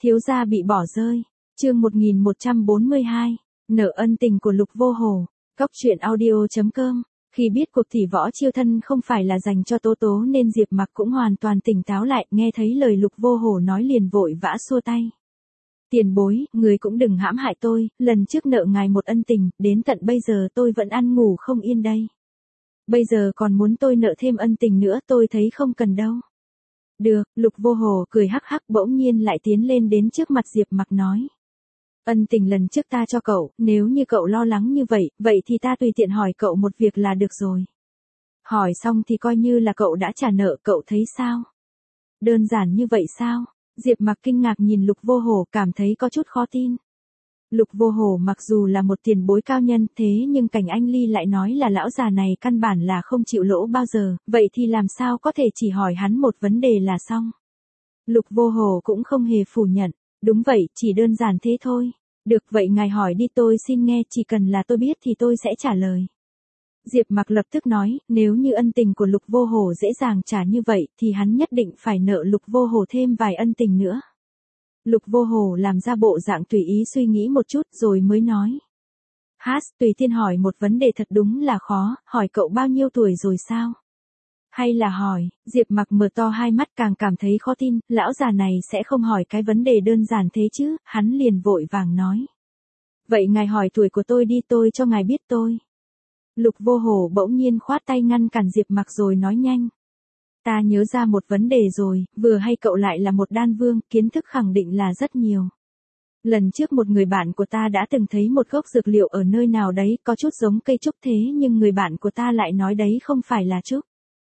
Thiếu gia bị bỏ rơi. Chương 1142. Nợ ân tình của Lục Vô Hồ. Cóc truyện audio.com. Khi biết cuộc tỷ võ chiêu thân không phải là dành cho Tố Tố nên Diệp Mặc cũng hoàn toàn tỉnh táo lại, nghe thấy lời Lục Vô Hồ nói liền vội vã xua tay. Tiền bối, người cũng đừng hãm hại tôi, lần trước nợ ngài một ân tình, đến tận bây giờ tôi vẫn ăn ngủ không yên đây. Bây giờ còn muốn tôi nợ thêm ân tình nữa, tôi thấy không cần đâu. Được, Lục Vô Hồ cười hắc hắc, bỗng nhiên lại tiến lên đến trước mặt Diệp Mặc nói. Ân tình lần trước ta cho cậu, nếu như cậu lo lắng như vậy, vậy thì ta tùy tiện hỏi cậu một việc là được rồi. Hỏi xong thì coi như là cậu đã trả nợ, cậu thấy sao? Đơn giản như vậy sao? Diệp Mặc kinh ngạc nhìn Lục Vô Hồ, cảm thấy có chút khó tin. Lục Vô Hồ mặc dù là một tiền bối cao nhân, thế nhưng Cảnh Anh Ly lại nói là lão già này căn bản là không chịu lỗ bao giờ, vậy thì làm sao có thể chỉ hỏi hắn một vấn đề là xong. Lục Vô Hồ cũng không hề phủ nhận, đúng vậy, chỉ đơn giản thế thôi. Được vậy ngài hỏi đi, tôi xin nghe, chỉ cần là tôi biết thì tôi sẽ trả lời. Diệp Mặc lập tức nói, nếu như ân tình của Lục Vô Hồ dễ dàng trả như vậy thì hắn nhất định phải nợ Lục Vô Hồ thêm vài ân tình nữa. Lục Vô Hồ làm ra bộ dạng tùy ý suy nghĩ một chút rồi mới nói. Hát, tùy tiên hỏi một vấn đề thật đúng là khó, hỏi cậu bao nhiêu tuổi rồi sao? Hay là hỏi, Diệp Mặc mở to hai mắt càng cảm thấy khó tin, lão già này sẽ không hỏi cái vấn đề đơn giản thế chứ, hắn liền vội vàng nói. Vậy ngài hỏi tuổi của tôi đi, tôi cho ngài biết tôi. Lục Vô Hồ bỗng nhiên khoát tay ngăn cản Diệp Mặc rồi nói nhanh. Ta nhớ ra một vấn đề rồi, vừa hay cậu lại là một đan vương, kiến thức khẳng định là rất nhiều. Lần trước một người bạn của ta đã từng thấy một gốc dược liệu ở nơi nào đấy, có chút giống cây trúc thế nhưng người bạn của ta lại nói đấy không phải là trúc.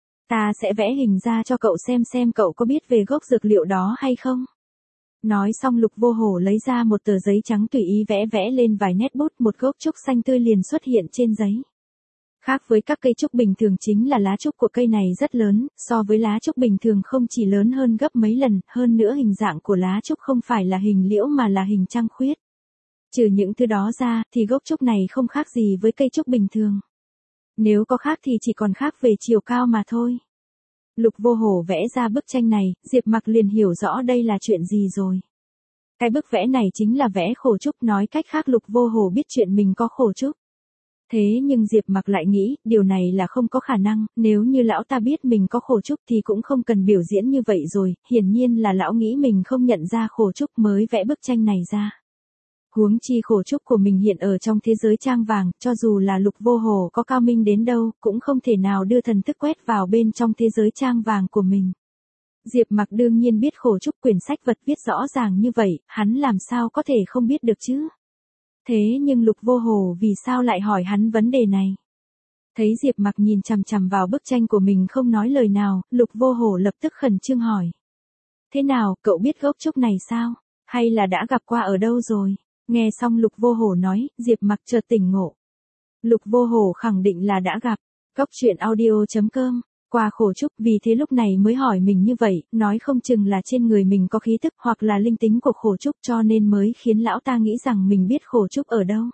Ta sẽ vẽ hình ra cho cậu xem cậu có biết về gốc dược liệu đó hay không. Nói xong Lục Vô Hồ lấy ra một tờ giấy trắng tùy ý vẽ lên vài nét bút, một gốc trúc xanh tươi liền xuất hiện trên giấy. Khác với các cây trúc bình thường chính là lá trúc của cây này rất lớn, so với lá trúc bình thường không chỉ lớn hơn gấp mấy lần, hơn nữa hình dạng của lá trúc không phải là hình liễu mà là hình trăng khuyết. Trừ những thứ đó ra, thì gốc trúc này không khác gì với cây trúc bình thường. Nếu có khác thì chỉ còn khác về chiều cao mà thôi. Lục Vô Hồ vẽ ra bức tranh này, Diệp Mặc liền hiểu rõ đây là chuyện gì rồi. Cái bức vẽ này chính là vẽ khổ trúc, nói cách khác Lục Vô Hồ biết chuyện mình có khổ trúc. Thế nhưng Diệp Mặc lại nghĩ, điều này là không có khả năng, nếu như lão ta biết mình có khổ trúc thì cũng không cần biểu diễn như vậy rồi, hiển nhiên là lão nghĩ mình không nhận ra khổ trúc mới vẽ bức tranh này ra. Huống chi khổ trúc của mình hiện ở trong thế giới trang vàng, cho dù là Lục Vô Hồ có cao minh đến đâu, cũng không thể nào đưa thần thức quét vào bên trong thế giới trang vàng của mình. Diệp Mặc đương nhiên biết khổ trúc, quyển sách vật viết rõ ràng như vậy, hắn làm sao có thể không biết được chứ. Thế nhưng Lục Vô Hồ vì sao lại hỏi hắn vấn đề này? Thấy Diệp Mặc nhìn chằm chằm vào bức tranh của mình không nói lời nào, Lục Vô Hồ lập tức khẩn trương hỏi. Thế nào, cậu biết gốc trúc này sao? Hay là đã gặp qua ở đâu rồi? Nghe xong Lục Vô Hồ nói, Diệp Mặc chợt tỉnh ngộ. Lục Vô Hồ khẳng định là đã gặp. Cóc truyện audio.com. Qua khổ trúc, vì thế lúc này mới hỏi mình như vậy, nói không chừng là trên người mình có khí tức hoặc là linh tính của khổ trúc cho nên mới khiến lão ta nghĩ rằng mình biết khổ trúc ở đâu.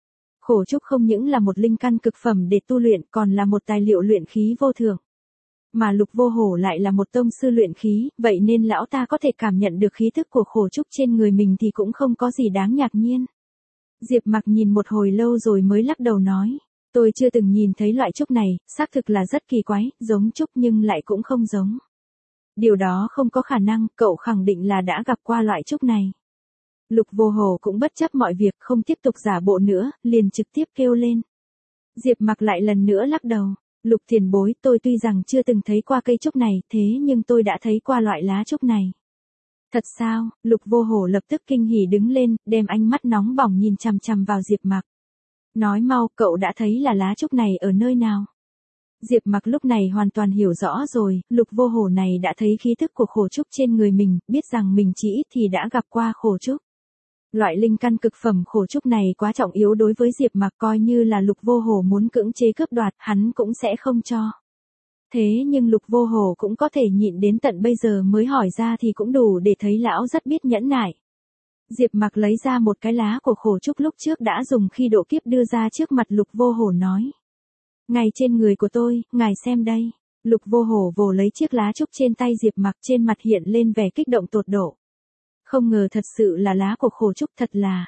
Khổ trúc không những là một linh căn cực phẩm để tu luyện còn là một tài liệu luyện khí vô thượng. Mà Lục Vô Hồ lại là một tông sư luyện khí, vậy nên lão ta có thể cảm nhận được khí tức của khổ trúc trên người mình thì cũng không có gì đáng ngạc nhiên. Diệp Mặc nhìn một hồi lâu rồi mới lắc đầu nói. Tôi chưa từng nhìn thấy loại trúc này, xác thực là rất kỳ quái, giống trúc nhưng lại cũng không giống. Điều đó không có khả năng, cậu khẳng định là đã gặp qua loại trúc này. Lục Vô Hồ cũng bất chấp mọi việc, không tiếp tục giả bộ nữa, liền trực tiếp kêu lên. Diệp Mặc lại lần nữa lắc đầu. Lục tiền bối, tôi tuy rằng chưa từng thấy qua cây trúc này, thế nhưng tôi đã thấy qua loại lá trúc này. Thật sao? Lục Vô Hồ lập tức kinh hỉ đứng lên, đem ánh mắt nóng bỏng nhìn chằm chằm vào Diệp Mặc. Nói mau, cậu đã thấy là lá trúc này ở nơi nào? Diệp Mặc lúc này hoàn toàn hiểu rõ rồi, Lục Vô Hồ này đã thấy khí thức của khổ trúc trên người mình, biết rằng mình chỉ ít thì đã gặp qua khổ trúc. Loại linh căn cực phẩm khổ trúc này quá trọng yếu đối với Diệp Mặc, coi như là Lục Vô Hồ muốn cưỡng chế cướp đoạt, hắn cũng sẽ không cho. Thế nhưng Lục Vô Hồ cũng có thể nhịn đến tận bây giờ mới hỏi ra thì cũng đủ để thấy lão rất biết nhẫn nại. Diệp Mặc lấy ra một cái lá của khổ trúc lúc trước đã dùng khi độ kiếp đưa ra trước mặt Lục Vô Hồ nói. Ngay trên người của tôi, ngài xem đây. Lục Vô Hồ vồ lấy chiếc lá trúc trên tay Diệp Mặc, trên mặt hiện lên vẻ kích động tột độ. Không ngờ thật sự là lá của khổ trúc, thật là.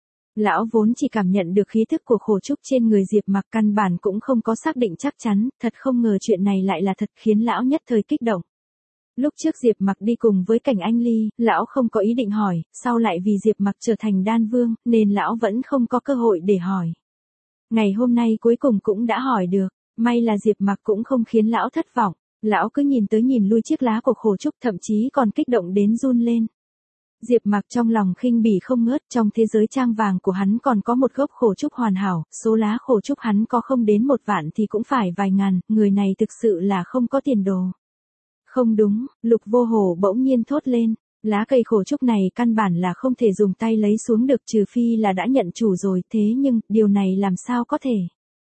Lão vốn chỉ cảm nhận được khí thức của khổ trúc trên người Diệp Mặc, căn bản cũng không có xác định chắc chắn, thật không ngờ chuyện này lại là thật, khiến lão nhất thời kích động. Lúc trước Diệp Mặc đi cùng với Cảnh Anh Ly, lão không có ý định hỏi, sau lại vì Diệp Mặc trở thành đan vương, nên lão vẫn không có cơ hội để hỏi. Ngày hôm nay cuối cùng cũng đã hỏi được, may là Diệp Mặc cũng không khiến lão thất vọng, lão cứ nhìn tới nhìn lui chiếc lá của khổ trúc, thậm chí còn kích động đến run lên. Diệp Mặc trong lòng khinh bỉ không ngớt, trong thế giới trang vàng của hắn còn có một gốc khổ trúc hoàn hảo, số lá khổ trúc hắn có không đến 1 vạn thì cũng phải vài ngàn, người này thực sự là không có tiền đồ. Không đúng, Lục Vô Hổ bỗng nhiên thốt lên, lá cây khổ trúc này căn bản là không thể dùng tay lấy xuống được, trừ phi là đã nhận chủ rồi, thế nhưng, điều này làm sao có thể.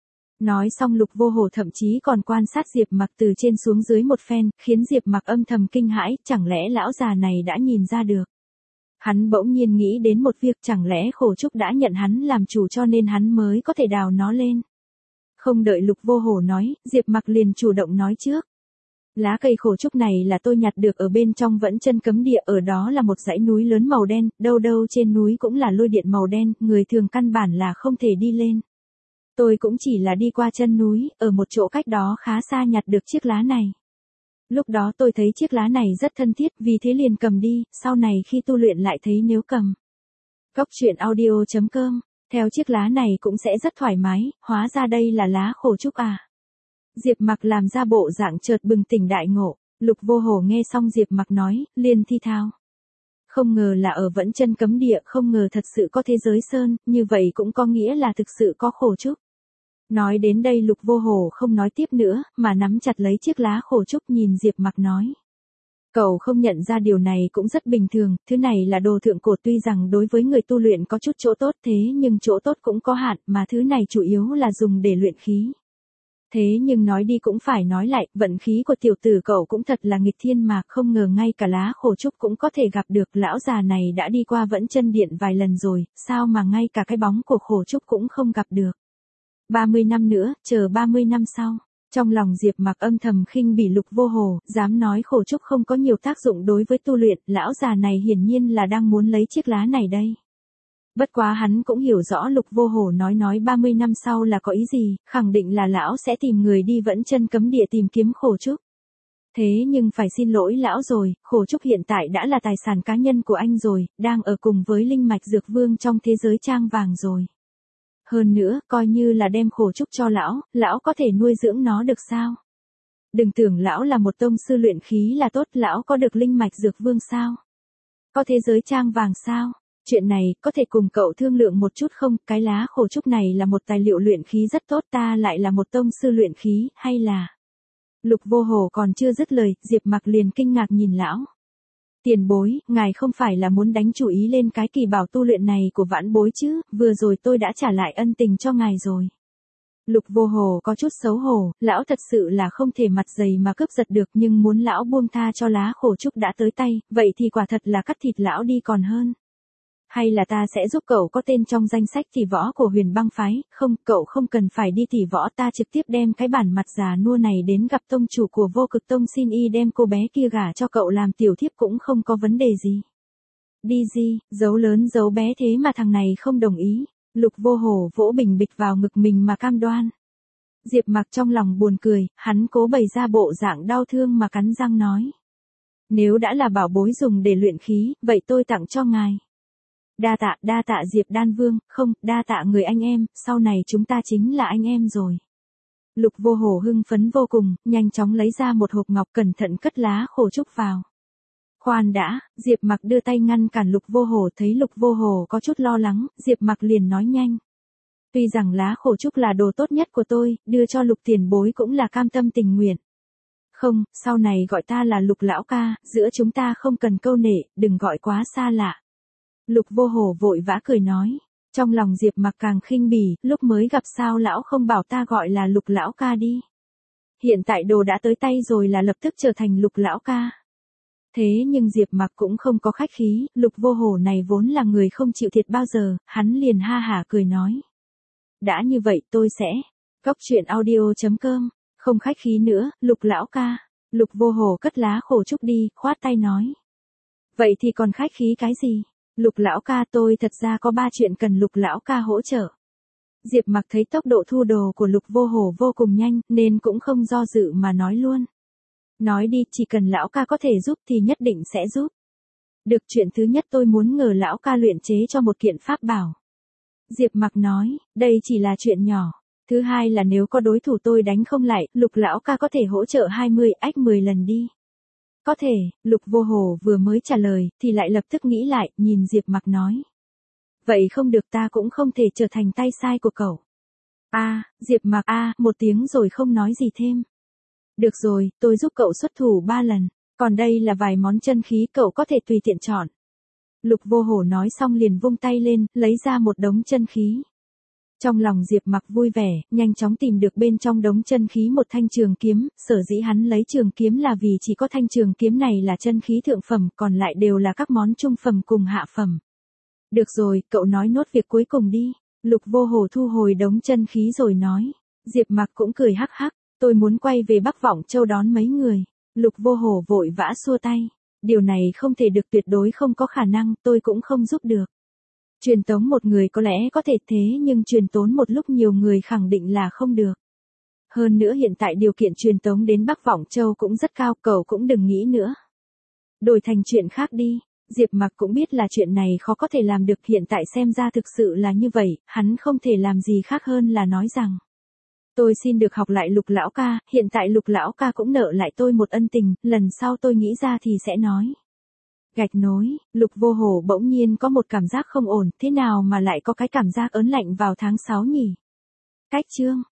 Nói xong Lục Vô Hổ thậm chí còn quan sát Diệp Mặc từ trên xuống dưới một phen, khiến Diệp Mặc âm thầm kinh hãi, chẳng lẽ lão già này đã nhìn ra được. Hắn bỗng nhiên nghĩ đến một việc, chẳng lẽ khổ trúc đã nhận hắn làm chủ cho nên hắn mới có thể đào nó lên. Không đợi Lục Vô Hổ nói, Diệp Mặc liền chủ động nói trước. Lá cây khổ trúc này là tôi nhặt được ở bên trong Vẫn Chân Cấm Địa, ở đó là một dãy núi lớn màu đen, đâu đâu trên núi cũng là lôi điện màu đen, người thường căn bản là không thể đi lên. Tôi cũng chỉ là đi qua chân núi, ở một chỗ cách đó khá xa nhặt được chiếc lá này. Lúc đó tôi thấy chiếc lá này rất thân thiết, vì thế liền cầm đi, sau này khi tu luyện lại thấy nếu cầm. Cốc truyện audio.com, theo chiếc lá này cũng sẽ rất thoải mái, hóa ra đây là lá khổ trúc à. Diệp Mặc làm ra bộ dạng chợt bừng tỉnh đại ngộ, Lục Vô Hổ nghe xong Diệp Mặc nói, liền thi thao. Không ngờ là ở Vẫn Chân Cấm Địa, không ngờ thật sự có thế giới sơn, như vậy cũng có nghĩa là thực sự có khổ trúc. Nói đến đây Lục Vô Hổ không nói tiếp nữa, mà nắm chặt lấy chiếc lá khổ trúc nhìn Diệp Mặc nói. Cậu không nhận ra điều này cũng rất bình thường, thứ này là đồ thượng cổ, tuy rằng đối với người tu luyện có chút chỗ tốt, thế nhưng chỗ tốt cũng có hạn, mà thứ này chủ yếu là dùng để luyện khí. Thế nhưng nói đi cũng phải nói lại, vận khí của tiểu tử cậu cũng thật là nghịch thiên mà, không ngờ ngay cả lá khổ trúc cũng có thể gặp được, lão già này đã đi qua Vẫn Chân Điện vài lần rồi, sao mà ngay cả cái bóng của khổ trúc cũng không gặp được. 30 năm nữa, chờ 30 năm sau. Trong lòng Diệp Mặc âm thầm khinh bỉ Lục Vô Hổ, dám nói khổ trúc không có nhiều tác dụng đối với tu luyện, lão già này hiển nhiên là đang muốn lấy chiếc lá này đây. Bất quá hắn cũng hiểu rõ Lục Vô Hổ nói 30 năm sau là có ý gì, khẳng định là lão sẽ tìm người đi Vẫn Chân Cấm Địa tìm kiếm khổ trúc. Thế nhưng phải xin lỗi lão rồi, khổ trúc hiện tại đã là tài sản cá nhân của anh rồi, đang ở cùng với linh mạch dược vương trong thế giới trang vàng rồi. Hơn nữa, coi như là đem khổ trúc cho lão có thể nuôi dưỡng nó được sao? Đừng tưởng lão là một tông sư luyện khí là tốt, lão có được linh mạch dược vương sao? Có thế giới trang vàng sao? Chuyện này, có thể cùng cậu thương lượng một chút không? Cái lá khổ trúc này là một tài liệu luyện khí rất tốt, ta lại là một tông sư luyện khí, hay là... Lục Vô Hổ còn chưa dứt lời, Diệp Mặc liền kinh ngạc nhìn lão. Tiền bối, ngài không phải là muốn đánh chủ ý lên cái kỳ bảo tu luyện này của vãn bối chứ, vừa rồi tôi đã trả lại ân tình cho ngài rồi. Lục Vô Hổ có chút xấu hổ, lão thật sự là không thể mặt dày mà cướp giật được, nhưng muốn lão buông tha cho lá khổ trúc đã tới tay, vậy thì quả thật là cắt thịt lão đi còn hơn. Hay là ta sẽ giúp cậu có tên trong danh sách tỷ võ của Huyền Băng phái, không, cậu không cần phải đi tỷ võ, ta trực tiếp đem cái bản mặt già nua này đến gặp tông chủ của Vô Cực Tông xin y đem cô bé kia gả cho cậu làm tiểu thiếp cũng không có vấn đề gì. Đi gì, giấu lớn giấu bé thế mà thằng này không đồng ý. Lục Vô Hổ vỗ bình bịch vào ngực mình mà cam đoan. Diệp Mặc trong lòng buồn cười, hắn cố bày ra bộ dạng đau thương mà cắn răng nói. Nếu đã là bảo bối dùng để luyện khí, vậy tôi tặng cho ngài. Đa tạ Diệp Đan Vương, không, đa tạ người anh em, sau này chúng ta chính là anh em rồi. Lục Vô Hổ hưng phấn vô cùng, nhanh chóng lấy ra một hộp ngọc cẩn thận cất lá khổ trúc vào. Khoan đã, Diệp Mặc đưa tay ngăn cản Lục Vô Hổ, thấy Lục Vô Hổ có chút lo lắng, Diệp Mặc liền nói nhanh. Tuy rằng lá khổ trúc là đồ tốt nhất của tôi, đưa cho Lục tiền bối cũng là cam tâm tình nguyện. Không, sau này gọi ta là Lục lão ca, giữa chúng ta không cần câu nệ, đừng gọi quá xa lạ. Lục Vô Hổ vội vã cười nói. Trong lòng Diệp Mặc càng khinh bỉ, lúc mới gặp sao lão không bảo ta gọi là Lục lão ca đi. Hiện tại đồ đã tới tay rồi là lập tức trở thành Lục lão ca. Thế nhưng Diệp Mặc cũng không có khách khí, Lục Vô Hổ này vốn là người không chịu thiệt bao giờ, hắn liền ha hả cười nói. Đã như vậy tôi sẽ. Cốc truyện audio.com, không khách khí nữa, Lục lão ca. Lục Vô Hổ cất lá khổ trúc đi, khoát tay nói. Vậy thì còn khách khí cái gì? Lục lão ca, tôi thật ra có 3 chuyện cần Lục lão ca hỗ trợ. Diệp Mặc thấy tốc độ thu đồ của Lục Vô Hổ vô cùng nhanh, nên cũng không do dự mà nói luôn. Nói đi, chỉ cần lão ca có thể giúp thì nhất định sẽ giúp. Được, chuyện thứ nhất tôi muốn nhờ lão ca luyện chế cho một kiện pháp bảo. Diệp Mặc nói, đây chỉ là chuyện nhỏ. Thứ hai là nếu có đối thủ tôi đánh không lại, Lục lão ca có thể hỗ trợ 10 lần đi. Có thể, Lục Vô Hổ vừa mới trả lời, thì lại lập tức nghĩ lại, nhìn Diệp Mặc nói. Vậy không được, ta cũng không thể trở thành tay sai của cậu. Diệp Mặc một tiếng rồi không nói gì thêm. Được rồi, tôi giúp cậu xuất thủ 3 lần, còn đây là vài món chân khí cậu có thể tùy tiện chọn. Lục Vô Hổ nói xong liền vung tay lên, lấy ra một đống chân khí. Trong lòng Diệp Mặc vui vẻ, nhanh chóng tìm được bên trong đống chân khí một thanh trường kiếm, sở dĩ hắn lấy trường kiếm là vì chỉ có thanh trường kiếm này là chân khí thượng phẩm, còn lại đều là các món trung phẩm cùng hạ phẩm. Được rồi, cậu nói nốt việc cuối cùng đi. Lục Vô Hổ thu hồi đống chân khí rồi nói. Diệp Mặc cũng cười hắc hắc, tôi muốn quay về Bắc Vọng Châu đón mấy người. Lục Vô Hổ vội vã xua tay. Điều này không thể được, tuyệt đối không có khả năng, tôi cũng không giúp được. Truyền tống một người có lẽ có thể thế nhưng truyền tốn một lúc nhiều người khẳng định là không được. Hơn nữa hiện tại điều kiện truyền tống đến Bắc Vọng Châu cũng rất cao, cậu cũng đừng nghĩ nữa. Đổi thành chuyện khác đi. Diệp Mặc cũng biết là chuyện này khó có thể làm được, hiện tại xem ra thực sự là như vậy, hắn không thể làm gì khác hơn là nói rằng. Tôi xin được học lại Lục lão ca, hiện tại Lục lão ca cũng nợ lại tôi một ân tình, lần sau tôi nghĩ ra thì sẽ nói. Gạch nối, Lục Vô Hổ bỗng nhiên có một cảm giác không ổn, thế nào mà lại có cái cảm giác ớn lạnh vào tháng 6 nhỉ? Cách chương